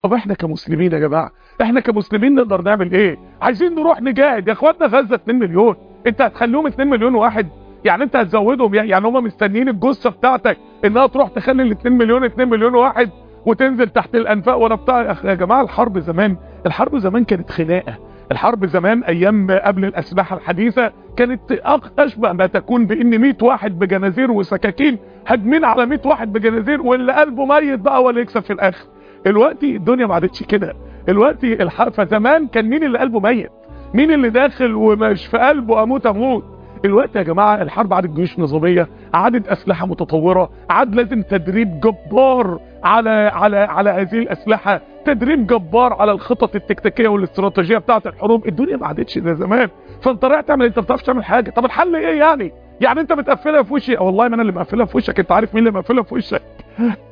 طب احنا كمسلمين يا جماعه، احنا كمسلمين نقدر نعمل ايه؟ عايزين نروح نجاهد يا اخواتنا. غزه 2 مليون، انت هتخليهم 2 مليون واحد؟ يعني انت هتزودهم؟ يعني هم مستنيين الجثه بتاعتك انها تروح تخلي ال 2 مليون 2 مليون واحد وتنزل تحت الانفاق وانا بتاع. يا جماعه الحرب زمان، الحرب زمان كانت خناقه. الحرب زمان ايام قبل الاسلحه الحديثه كانت اشبه ما تكون بان 100 واحد بجنازير وسكاكين هاجمين على 100 واحد بجنازير، واللي قلبه ميت بقى هو اللي يكسب في الاخر. دلوقتي الدنيا ما عادتش كده. دلوقتي فزمان كان مين اللي قلبه ميت؟ مين اللي داخل ومش في قلبه اموت اموت؟ دلوقتي يا جماعه الحرب عادت جيوش نظاميه، عادت اسلحه متطوره، عاد لازم تدريب جبار على هذه الاسلحه، تدريب جبار على الخطط التكتيكيه والاستراتيجيه بتاعه الحروب. الدنيا ما عادتش زي زمان. فانت رايح تعمل، انت ما بتعرفش تعمل حاجه. طب الحل ايه يعني؟ يعني انت بتقفلها في وشي؟ والله ما انا اللي مقفلها في وشك. انت عارف مين اللي مقفلها في وشك؟